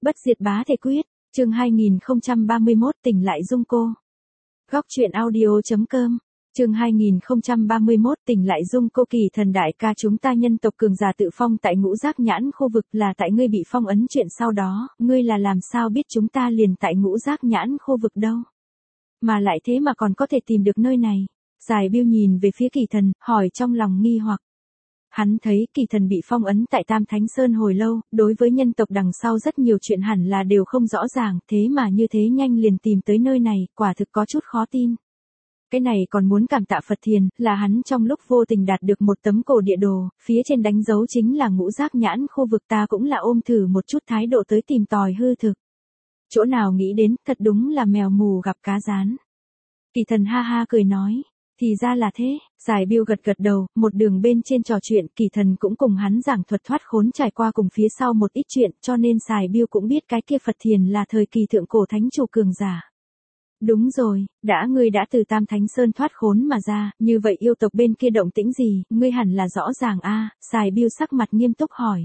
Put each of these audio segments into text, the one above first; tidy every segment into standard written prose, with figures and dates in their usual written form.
Bất diệt bá thể quyết, chương 2031 tỉnh lại Dung Cô. Góc truyện audio.com, chương 2031 tỉnh lại Dung Cô. Kỳ thần đại ca, chúng ta nhân tộc cường giả tự phong tại Ngũ Giác Nhãn khu vực, là tại ngươi bị phong ấn. Chuyện sau đó, ngươi là làm sao biết chúng ta liền tại Ngũ Giác Nhãn khu vực đâu? Mà lại thế mà còn có thể tìm được nơi này. Giải Biêu nhìn về phía Kỳ thần, hỏi trong lòng nghi hoặc. Hắn thấy Kỳ thần bị phong ấn tại Tam Thánh Sơn hồi lâu, đối với nhân tộc đằng sau rất nhiều chuyện hẳn là đều không rõ ràng, thế mà như thế nhanh liền tìm tới nơi này, quả thực có chút khó tin. Cái này còn muốn cảm tạ Phật Thiền, là hắn trong lúc vô tình đạt được một tấm cổ địa đồ, phía trên đánh dấu chính là Ngũ Giác Nhãn khu vực. Ta cũng là ôm thử một chút thái độ tới tìm tòi hư thực. Chỗ nào nghĩ đến, thật đúng là mèo mù gặp cá rán. Kỳ thần ha ha cười nói. Thì ra là thế. Giải Biêu gật gật đầu, một đường bên trên trò chuyện, Kỳ thần cũng cùng hắn giảng thuật thoát khốn trải qua cùng phía sau một ít chuyện, cho nên Giải Biêu cũng biết cái kia Phật Thiền là thời kỳ thượng cổ thánh chủ cường giả. Đúng rồi, ngươi đã từ Tam Thánh Sơn thoát khốn mà ra, như vậy yêu tộc bên kia động tĩnh gì, ngươi hẳn là rõ ràng a. Giải Biêu sắc mặt nghiêm túc hỏi.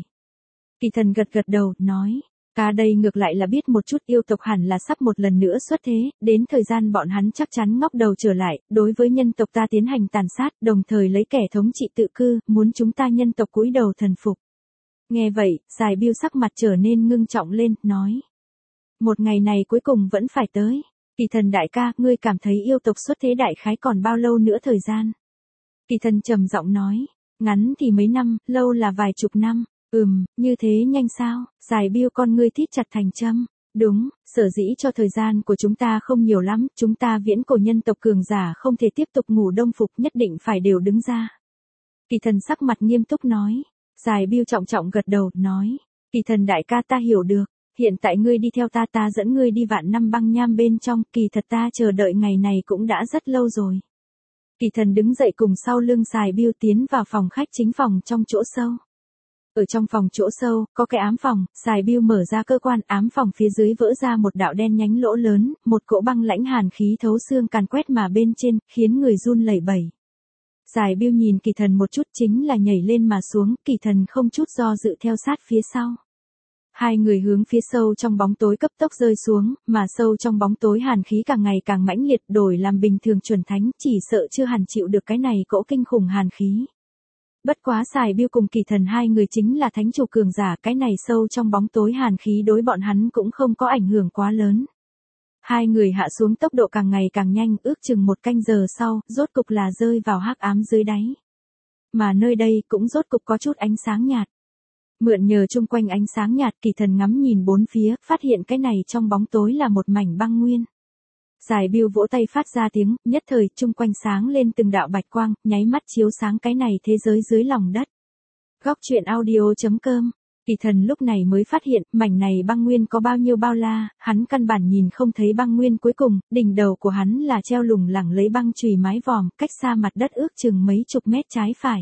Kỳ thần gật gật đầu, nói. Ca đây ngược lại là biết một chút, yêu tộc hẳn là sắp một lần nữa xuất thế, đến thời gian bọn hắn chắc chắn ngóc đầu trở lại, đối với nhân tộc ta tiến hành tàn sát, đồng thời lấy kẻ thống trị tự cư, muốn chúng ta nhân tộc cúi đầu thần phục. Nghe vậy, Giải Biêu sắc mặt trở nên ngưng trọng lên, nói. Một ngày này cuối cùng vẫn phải tới. Kỳ thần đại ca, ngươi cảm thấy yêu tộc xuất thế đại khái còn bao lâu nữa thời gian? Kỳ thần trầm giọng nói, ngắn thì mấy năm, lâu là vài chục năm. Như thế nhanh sao? Giải Biêu con ngươi thít chặt thành châm. Đúng, sở dĩ cho thời gian của chúng ta không nhiều lắm, chúng ta viễn cổ nhân tộc cường giả không thể tiếp tục ngủ đông phục, nhất định phải đều đứng ra. Kỳ thần sắc mặt nghiêm túc nói. Giải Biêu trọng trọng gật đầu, nói. Kỳ thần đại ca, ta hiểu được. Hiện tại ngươi đi theo ta dẫn ngươi đi vạn năm băng nham bên trong, kỳ thật ta chờ đợi ngày này cũng đã rất lâu rồi. Kỳ thần đứng dậy cùng sau lưng Giải Biêu tiến vào phòng khách chính phòng trong chỗ sâu. Ở trong phòng chỗ sâu, có cái ám phòng, Giải Biêu mở ra cơ quan ám phòng, phía dưới vỡ ra một đạo đen nhánh lỗ lớn, một cỗ băng lãnh hàn khí thấu xương càn quét mà bên trên, khiến người run lẩy bẩy. Giải Biêu nhìn Kỳ thần một chút, chính là nhảy lên mà xuống, Kỳ thần không chút do dự theo sát phía sau. Hai người hướng phía sâu trong bóng tối cấp tốc rơi xuống, mà sâu trong bóng tối hàn khí càng ngày càng mãnh liệt, đổi làm bình thường chuẩn thánh, chỉ sợ chưa hẳn chịu được cái này cỗ kinh khủng hàn khí. Bất quá Giải Biêu cùng Kỳ thần hai người chính là thánh chủ cường giả, cái này sâu trong bóng tối hàn khí đối bọn hắn cũng không có ảnh hưởng quá lớn. Hai người hạ xuống tốc độ càng ngày càng nhanh, ước chừng một canh giờ sau, rốt cục là rơi vào hắc ám dưới đáy. Mà nơi đây cũng rốt cục có chút ánh sáng nhạt. Mượn nhờ chung quanh ánh sáng nhạt, Kỳ thần ngắm nhìn bốn phía, phát hiện cái này trong bóng tối là một mảnh băng nguyên. Giải Biêu vỗ tay phát ra tiếng, nhất thời chung quanh sáng lên từng đạo bạch quang, nháy mắt chiếu sáng cái này thế giới dưới lòng đất. Góc truyện audio.com, Kỳ thần lúc này mới phát hiện, mảnh này băng nguyên có bao nhiêu bao la, hắn căn bản nhìn không thấy băng nguyên cuối cùng, đỉnh đầu của hắn là treo lủng lẳng lấy băng chùy mái vòm, cách xa mặt đất ước chừng mấy chục mét trái phải.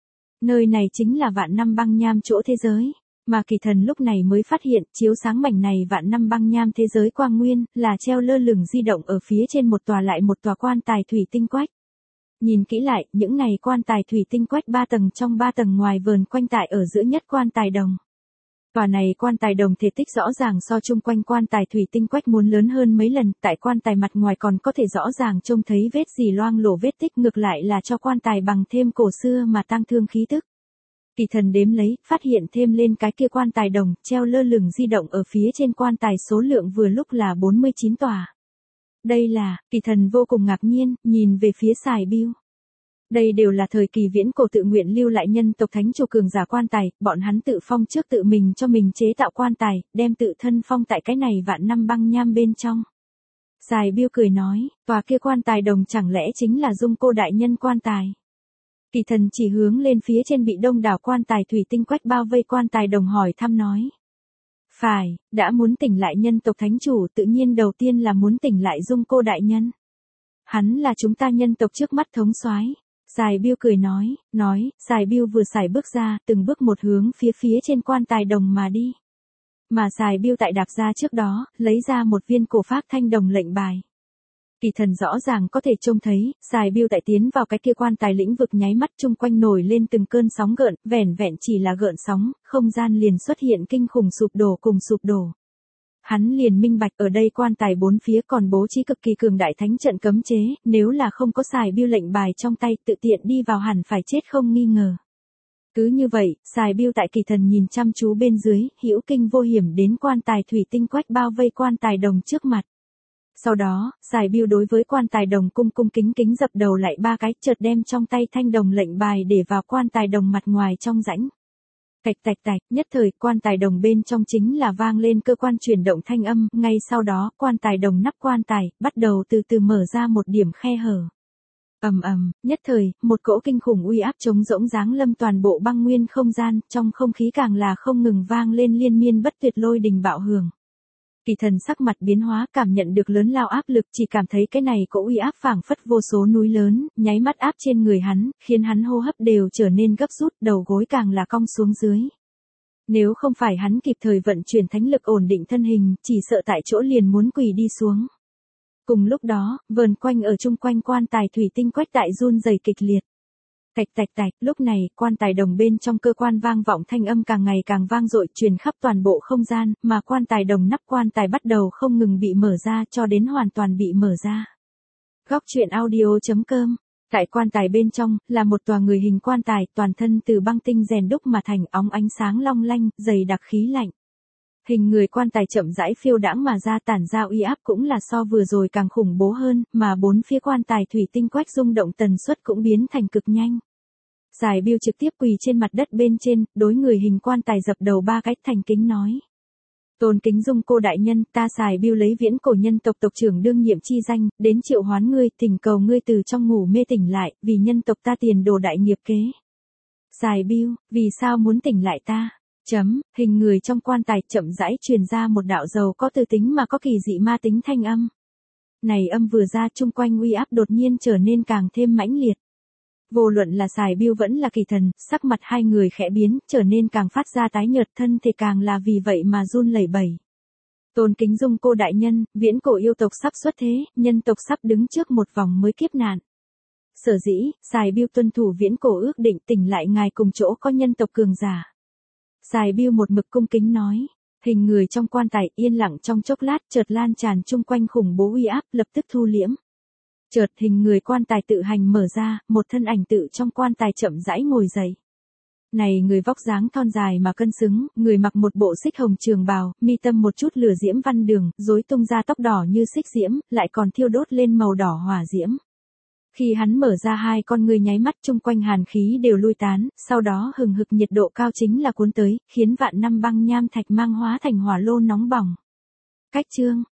Nơi này chính là vạn năm băng nham chỗ thế giới. Mà Kỳ thần lúc này mới phát hiện, chiếu sáng mảnh này vạn năm băng nham thế giới quang nguyên, là treo lơ lửng di động ở phía trên một tòa lại một tòa quan tài thủy tinh quách. Nhìn kỹ lại, những này quan tài thủy tinh quách 3 tầng trong 3 tầng ngoài vờn quanh tại ở giữa nhất quan tài đồng. Tòa này quan tài đồng thể tích rõ ràng so chung quanh quan tài thủy tinh quách muốn lớn hơn mấy lần, tại quan tài mặt ngoài còn có thể rõ ràng trông thấy vết dỉ loang lổ vết tích, ngược lại là cho quan tài bằng thêm cổ xưa mà tăng thương khí tức. Kỳ thần đếm lấy, phát hiện thêm lên cái kia quan tài đồng, treo lơ lửng di động ở phía trên quan tài số lượng vừa lúc là 49 tòa. Đây là, Kỳ thần vô cùng ngạc nhiên, nhìn về phía Giải Biêu. Đây đều là thời kỳ viễn cổ tự nguyện lưu lại nhân tộc thánh chủ cường giả quan tài, bọn hắn tự phong trước tự mình cho mình chế tạo quan tài, đem tự thân phong tại cái này vạn năm băng nham bên trong. Giải Biêu cười nói, tòa kia quan tài đồng chẳng lẽ chính là Dung Cô đại nhân quan tài? Kỳ thần chỉ hướng lên phía trên bị đông đảo quan tài thủy tinh quách bao vây quan tài đồng hỏi thăm nói. Phải, đã muốn tỉnh lại nhân tộc thánh chủ, tự nhiên đầu tiên là muốn tỉnh lại Dung Cô đại nhân. Hắn là chúng ta nhân tộc trước mắt thống soái. Giải Biêu cười nói, Giải Biêu vừa sải bước ra, từng bước một hướng phía trên quan tài đồng mà đi. Mà Giải Biêu tại đạp ra trước đó, lấy ra một viên cổ phác thanh đồng lệnh bài. Kỳ thần rõ ràng có thể trông thấy, Giải Biêu tại tiến vào cái kia quan tài lĩnh vực nháy mắt chung quanh nổi lên từng cơn sóng gợn, vẻn vẹn chỉ là gợn sóng, không gian liền xuất hiện kinh khủng sụp đổ cùng sụp đổ. hắn liền minh bạch ở đây quan tài bốn phía còn bố trí cực kỳ cường đại thánh trận cấm chế, nếu là không có xài biêu lệnh bài trong tay tự tiện đi vào hẳn phải chết không nghi ngờ. Cứ như vậy, xài biêu tại Kỳ Thần nhìn chăm chú bên dưới, hữu kinh vô hiểm đến quan tài thủy tinh quách bao vây quan tài đồng trước mặt. Sau đó, xài biêu đối với quan tài đồng cung cung kính kính dập đầu lại 3 cái, chợt đem trong tay thanh đồng lệnh bài để vào quan tài đồng mặt ngoài trong rãnh. Tạch tạch tạch, nhất thời quan tài đồng bên trong chính là vang lên cơ quan chuyển động thanh âm, ngay sau đó quan tài đồng nắp quan tài bắt đầu từ từ mở ra một điểm khe hở. Ầm ầm, nhất thời, một cỗ kinh khủng uy áp trống rỗng giáng lâm toàn bộ băng nguyên không gian, trong không khí càng là không ngừng vang lên liên miên bất tuyệt lôi đình bạo hưởng. Kỳ Thần sắc mặt biến hóa, cảm nhận được lớn lao áp lực, chỉ cảm thấy cái này cỗ uy áp phảng phất vô số núi lớn, nháy mắt áp trên người hắn, khiến hắn hô hấp đều trở nên gấp rút, đầu gối càng là cong xuống dưới. Nếu không phải hắn kịp thời vận chuyển thánh lực ổn định thân hình, chỉ sợ tại chỗ liền muốn quỳ đi xuống. Cùng lúc đó, vờn quanh ở chung quanh quan tài thủy tinh quách đại run rẩy kịch liệt. Tạch tạch tạch, lúc này, quan tài đồng bên trong cơ quan vang vọng thanh âm càng ngày càng vang dội truyền khắp toàn bộ không gian, mà quan tài đồng nắp quan tài bắt đầu không ngừng bị mở ra cho đến hoàn toàn bị mở ra. Góc truyện audio.com. Tại quan tài bên trong, là một tòa người hình quan tài, toàn thân từ băng tinh rèn đúc mà thành, óng ánh sáng long lanh, dày đặc khí lạnh. Hình người quan tài chậm rãi phiêu đãng mà ra, tản ra uy áp cũng là so vừa rồi càng khủng bố hơn, mà bốn phía quan tài thủy tinh quách rung động tần suất cũng biến thành cực nhanh. Xài biêu trực tiếp quỳ trên mặt đất bên trên, đối người hình quan tài dập đầu 3 cái, thành kính nói. Tôn kính Dung Cô đại nhân, ta xài biêu lấy viễn cổ nhân tộc tộc trưởng đương nhiệm chi danh, đến triệu hoán ngươi, thỉnh cầu ngươi từ trong ngủ mê tỉnh lại, vì nhân tộc ta tiền đồ đại nghiệp kế. Xài biêu, vì sao muốn tỉnh lại ta? Hình người trong quan tài chậm rãi truyền ra một đạo dầu có từ tính mà có kỳ dị ma tính thanh âm. Này âm vừa ra, chung quanh uy áp đột nhiên trở nên càng thêm mãnh liệt. Vô luận là xài biêu vẫn là Kỳ Thần, sắc mặt hai người khẽ biến, trở nên càng phát ra tái nhợt, thân thể càng là vì vậy mà run lẩy bẩy. Tôn kính Dung Cô đại nhân, viễn cổ yêu tộc sắp xuất thế, nhân tộc sắp đứng trước một vòng mới kiếp nạn. Sở dĩ, xài biêu tuân thủ viễn cổ ước định, tỉnh lại ngài cùng chỗ có nhân tộc cường giả. Xài biêu một mực cung kính nói. Hình người trong quan tài yên lặng trong chốc lát, chợt lan tràn chung quanh khủng bố uy áp, lập tức thu liễm. Chợt hình người quan tài tự hành mở ra, một thân ảnh tự trong quan tài chậm rãi ngồi dậy. Này người vóc dáng thon dài mà cân xứng, người mặc một bộ xích hồng trường bào, mi tâm một chút lửa diễm văn đường, rối tung ra tóc đỏ như xích diễm, lại còn thiêu đốt lên màu đỏ hỏa diễm. Khi hắn mở ra hai con ngươi nháy mắt, chung quanh hàn khí đều lui tán, sau đó hừng hực nhiệt độ cao chính là cuốn tới, khiến vạn năm băng nham thạch mang hóa thành hỏa lô nóng bỏng. Cách chương